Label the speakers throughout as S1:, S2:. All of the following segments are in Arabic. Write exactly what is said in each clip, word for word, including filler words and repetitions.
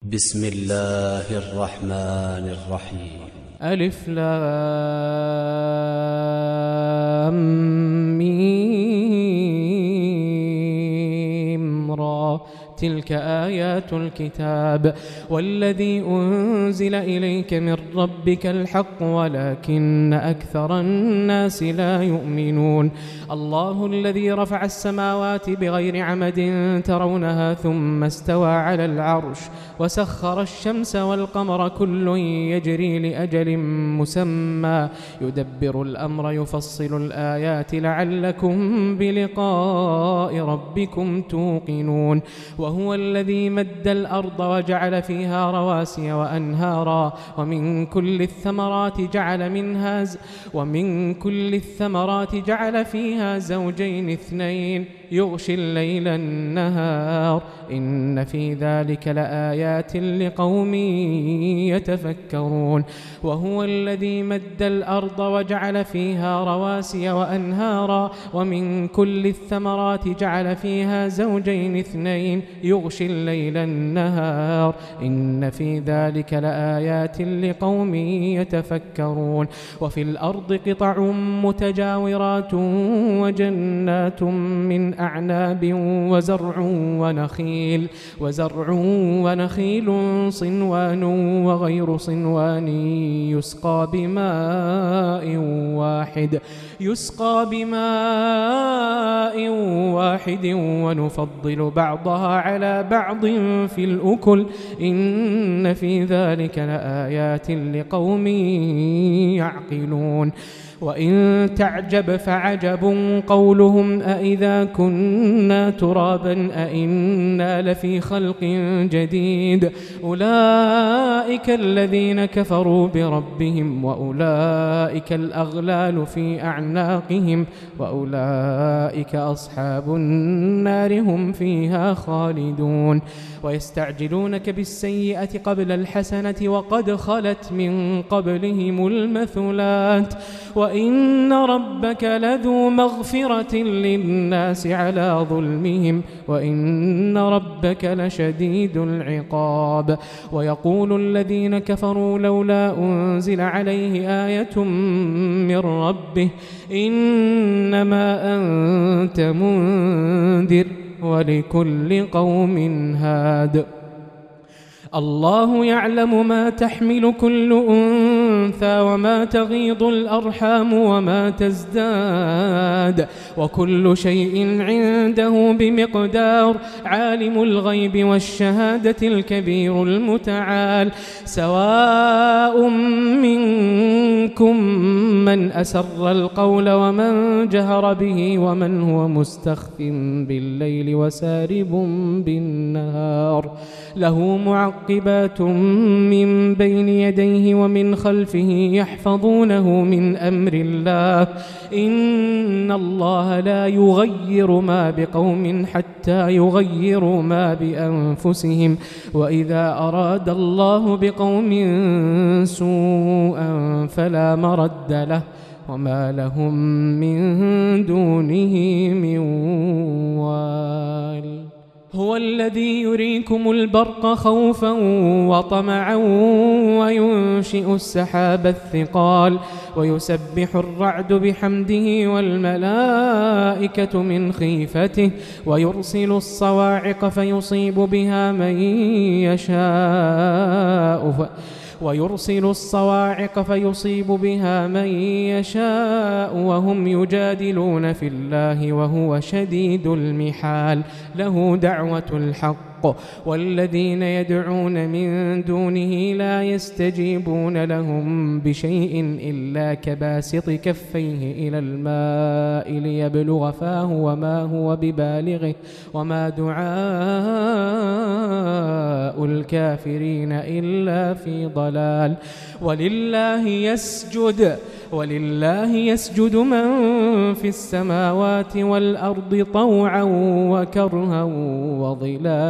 S1: بسم الله الرحمن الرحيم.
S2: ألف لام ميم را، تلك آيات الكتاب والذي أنزل إليك من ربك الحق ولكن أكثر الناس لا يؤمنون. الله الذي رفع السماوات بغير عمد ترونها ثم استوى على العرش وسخر الشمس والقمر كل يجري لأجل مسمى يدبر الأمر يفصل الآيات لعلكم بلقاء ربكم توقنون. وهو الذي مد الأرض وجعل فيها رواسي وأنهارا ومن كل الثمرات جعل منها ز... ومن كل الثمرات جعل فيها زوجين اثنين يغشي الليل النهار إن في ذلك لآيات لقوم يتفكرون. وهو الذي مد الأرض وجعل فيها رواسي وأنهارا ومن كل الثمرات جعل فيها زوجين اثنين يغشي الليل النهار إن في ذلك لآيات لقوم يتفكرون. وفي الأرض قطع متجاورات وجنات من أعناب وزرع ونخيل وزرع ونخيل صنوان وغير صنوان يسقى بماء واحد يسقى بماء واحد ونفضل بعضها على بعض في الأكل إن في ذلك لآيات لقوم يعقلون. وإن تعجب فعجب قولهم أإذا كنا ترابا أإنا لفي خلق جديد أولئك الذين كفروا بربهم وأولئك الأغلال في أعناقهم وأولئك أصحاب النار هم فيها خالدون. ويستعجلونك بالسيئة قبل الحسنة وقد خلت من قبلهم المثلات وإن ربك لذو مغفرة للناس على ظلمهم وإن ربك لشديد العقاب. ويقول الذين كفروا لولا أنزل عليه آية من ربه إنما أنت منذر ولكل قوم هاد. الله يعلم ما تحمل كل أنثى وما تغيض الأرحام وما تزداد وكل شيء عنده بمقدار. عالم الغيب والشهادة الكبير المتعال. سواء منكم من أسر القول ومن جهر به ومن هو مستخف بالليل وسارب بالنهار له معقبات من بين يديه ومن خلفه يحفظونه من أمر الله إن الله لا يغير ما بقوم حتى يغيروا ما بأنفسهم وإذا أراد الله بقوم سوءا فلا مرد له وما لهم من دونه من وال. هو الذي يريكم البرق خوفا وطمعا وينشئ السحاب الثقال ويسبح الرعد بحمده والملائكة من خيفته ويرسل الصواعق فيصيب بها من يشاء ويرسل الصواعق فيصيب بها من يشاء وهم يجادلون في الله وهو شديد المحال. له دعوة الحق والذين يدعون من دونه لا يستجيبون لهم بشيء إلا كباسط كفيه إلى الماء ليبلغ فاه وما هو ببالغه وما دعاء الكافرين إلا في ضلال. ولله يسجد ولله يسجد من في السماوات والأرض طوعا وكرها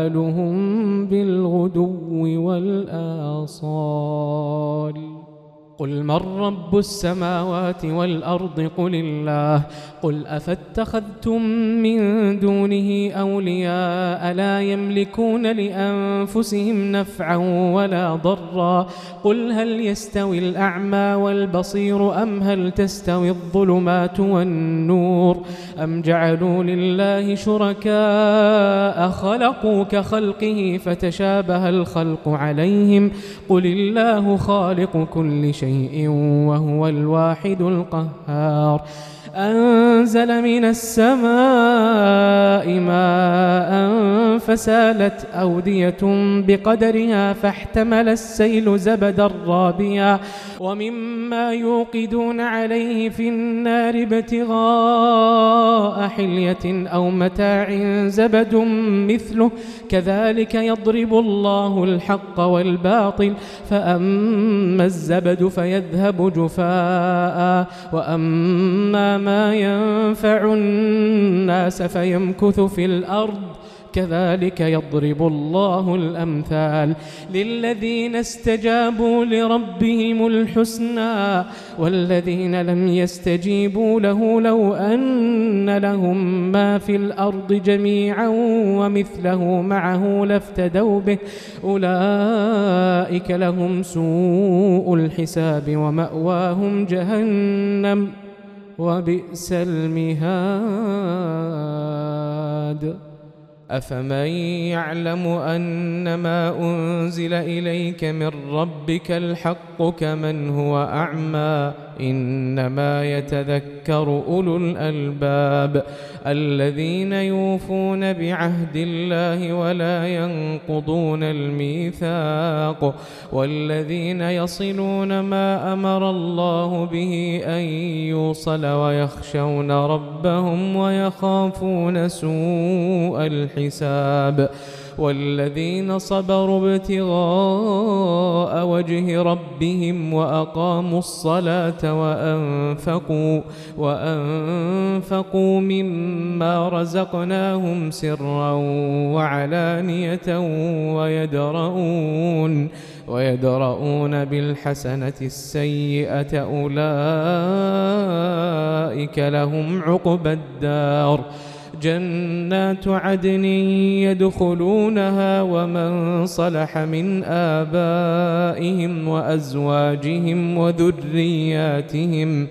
S2: وظلالهم بالغدو والآصال. قل من رب السماوات والأرض قل الله قل أفاتخذتم من دونه أولياء لا يملكون لأنفسهم نفعا ولا ضرا قل هل يستوي الأعمى والبصير أم هل تستوي الظلمات والنور أم جعلوا لله شركاء خلقوا كخلقه فتشابه الخلق عليهم قل الله خالق كل شيء وهو الواحد القهار أنزل من السماء ماء فسالت أودية بقدرها فاحتمل السيل زبدا رابيا ومما يوقدون عليه في النار ابتغاء حلية أو متاع زبد مثله كذلك يضرب الله الحق والباطل فأما الزبد فيذهب جفاء وأما ما ينفع الناس فيمكث في الأرض كذلك يضرب الله الأمثال للذين استجابوا لربهم الحسنى والذين لم يستجيبوا له لو أن لهم ما في الأرض جميعا ومثله معه لافتدوا به أولئك لهم سوء الحساب ومأواهم جهنم وبئس المهاد أفمن يعلم أنما أنزل إليك من ربك الحق كمن هو أعمى إنما يتذكر أولو الألباب الذين يوفون بعهد الله ولا ينقضون الميثاق والذين يصلون ما أمر الله به أن يوصل ويخشون ربهم ويخافون سوء الحساب والذين صبروا ابتغاء وجه ربهم وأقاموا الصلاة وأنفقوا, وأنفقوا مما رزقناهم سرا وعلانية ويدرؤون, ويدرؤون بالحسنة السيئة أولئك لهم عقبى الدار جنات عدن يدخلونها ومن صلح من آبائهم وأزواجهم وذرياتهم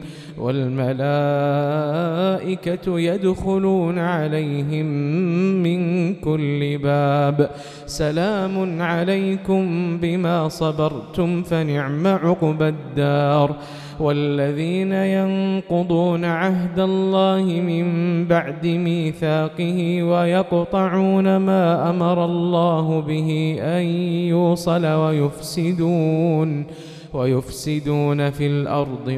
S2: والملائكة يدخلون عليهم من كل باب سلام عليكم بما صبرتم فنعم عقبى الدار والذين ينقضون عهد الله من بعد ميثاقه ويقطعون ما أمر الله به أن يوصل ويفسدون ويفسدون في الأرض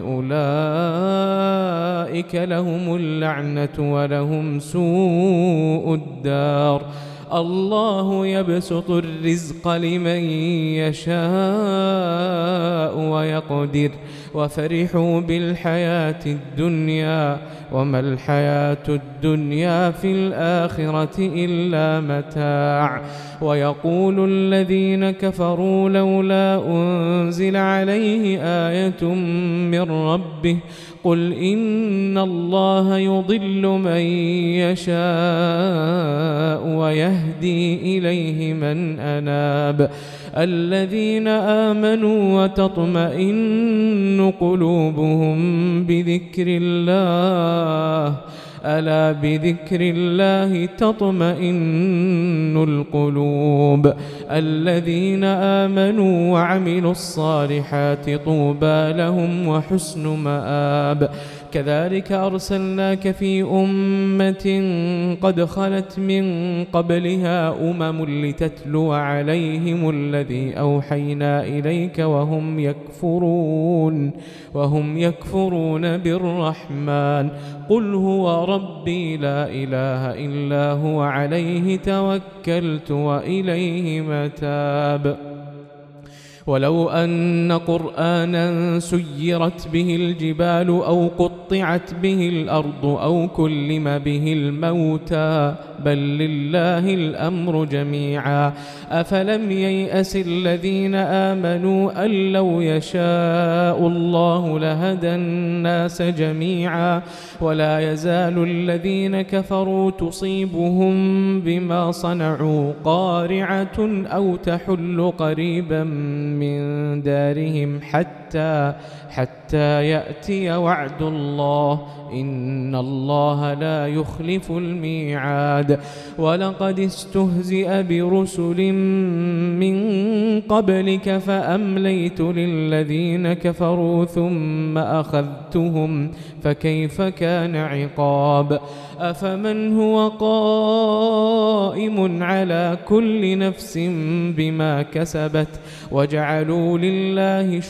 S2: أولئك لهم اللعنة ولهم سوء الدار الله يبسط الرزق لمن يشاء ويقدر وفرحوا بالحياة الدنيا وما الحياة الدنيا في الآخرة إلا متاع ويقول الذين كفروا لولا أنزل عليه آية من ربه قل إن الله يضل من يشاء ويهدي إليه من أناب الذين آمنوا وتطمئن قلوبهم بذكر الله ألا بذكر الله تطمئن القلوب الذين آمنوا وعملوا الصالحات طوبى لهم وحسن مآب كذلك أرسلناك في أمة قد خلت من قبلها أمم لتتلو عليهم الذي أوحينا إليك وهم يكفرون وهم يكفرون بالرحمن قل هو ربي لا إله إلا هو عليه توكلت وإليه متاب ولو أن قرآنا سيرت به الجبال أو قطعت به الأرض أو كلم به الموتى بل لله الأمر جميعا. أفلم ييأس الذين آمنوا أن لو يشاء الله لهدى الناس جميعا ولا يزال الذين كفروا تصيبهم بما صنعوا قارعة أو تحل قريبا من دارهم حتى حتى يأتي وعد الله إن الله لا يخلف الميعاد. ولقد استهزئ برسل من قبلك فأمليت للذين كفروا ثم أخذتهم فكيف كان عقاب. أفمن هو قائم على كل نفس بما كسبت وجعلوا لله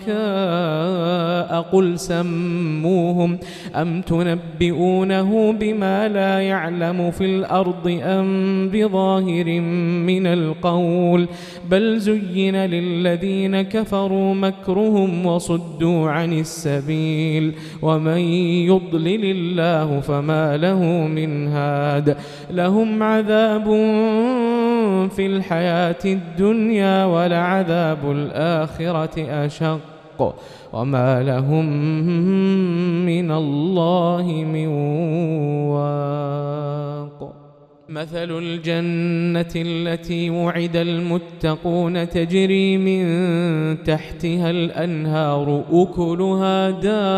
S2: شركاء قل سموهم أم تنبئونه بما لا يعلم في الأرض أم بظاهر من القول بل زين للذين كفروا مكرهم وصدوا عن السبيل ومن يضلل الله فما له من هاد. لهم عذاب في الحياة الدنيا ولعذاب الآخرة أشق وما لهم من الله من واق. مثل الجنة التي وعد المتقون تجري من تحتها الأنهار أكلها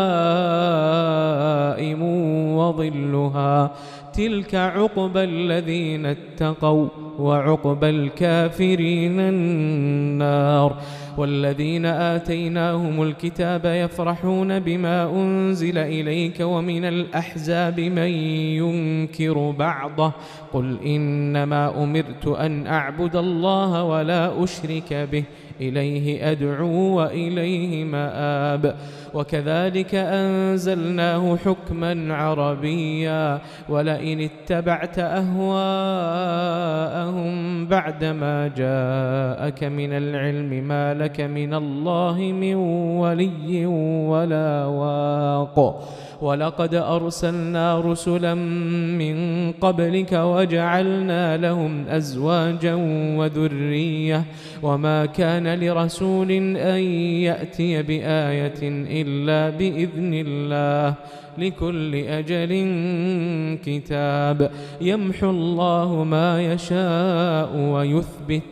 S2: دائم وظلها تلك عقبى الذين اتقوا وعقبى الكافرين النار. والذين آتيناهم الكتاب يفرحون بما أنزل إليك ومن الأحزاب من ينكر بعضه قل إنما أمرت أن أعبد الله ولا أشرك به إليه أدعو وإليه مآب. وكذلك أنزلناه حكما عربيا ولئن اتبعت أهواءهم بعدما جاءك من العلم ما لك من الله من ولي ولا واق. ولقد أرسلنا رسلا من قبلك وجعلنا لهم أزواجا وذرية وما كان لرسول أن يأتي بآية إلا بإذن الله لكل أجل كتاب. يمحو الله ما يشاء ويثبت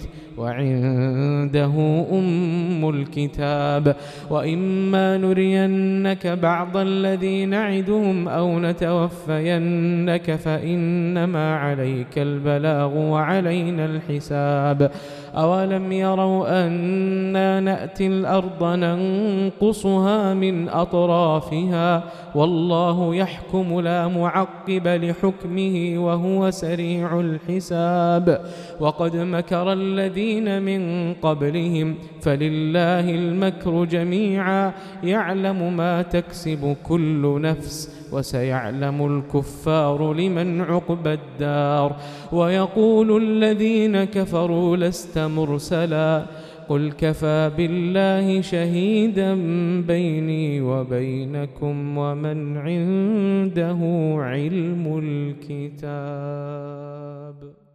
S2: وعنده أم الكتاب. وإما نرينك بعض الذي نعدهم أو نتوفينك فإنما عليك البلاغ وعلينا الحساب. أولم يروا أنا نأتي الأرض ننقصها من أطرافها والله يحكم لا معقب لحكمه وهو سريع الحساب. وقد مكر الذين من قبلهم فلله المكر جميعا يعلم ما تكسب كل نفس وسيعلم الكفار لمن عقبى الدار. ويقول الذين كفروا لست مرسلا قل كفى بالله شهيدا بيني وبينكم ومن عنده علم الكتاب.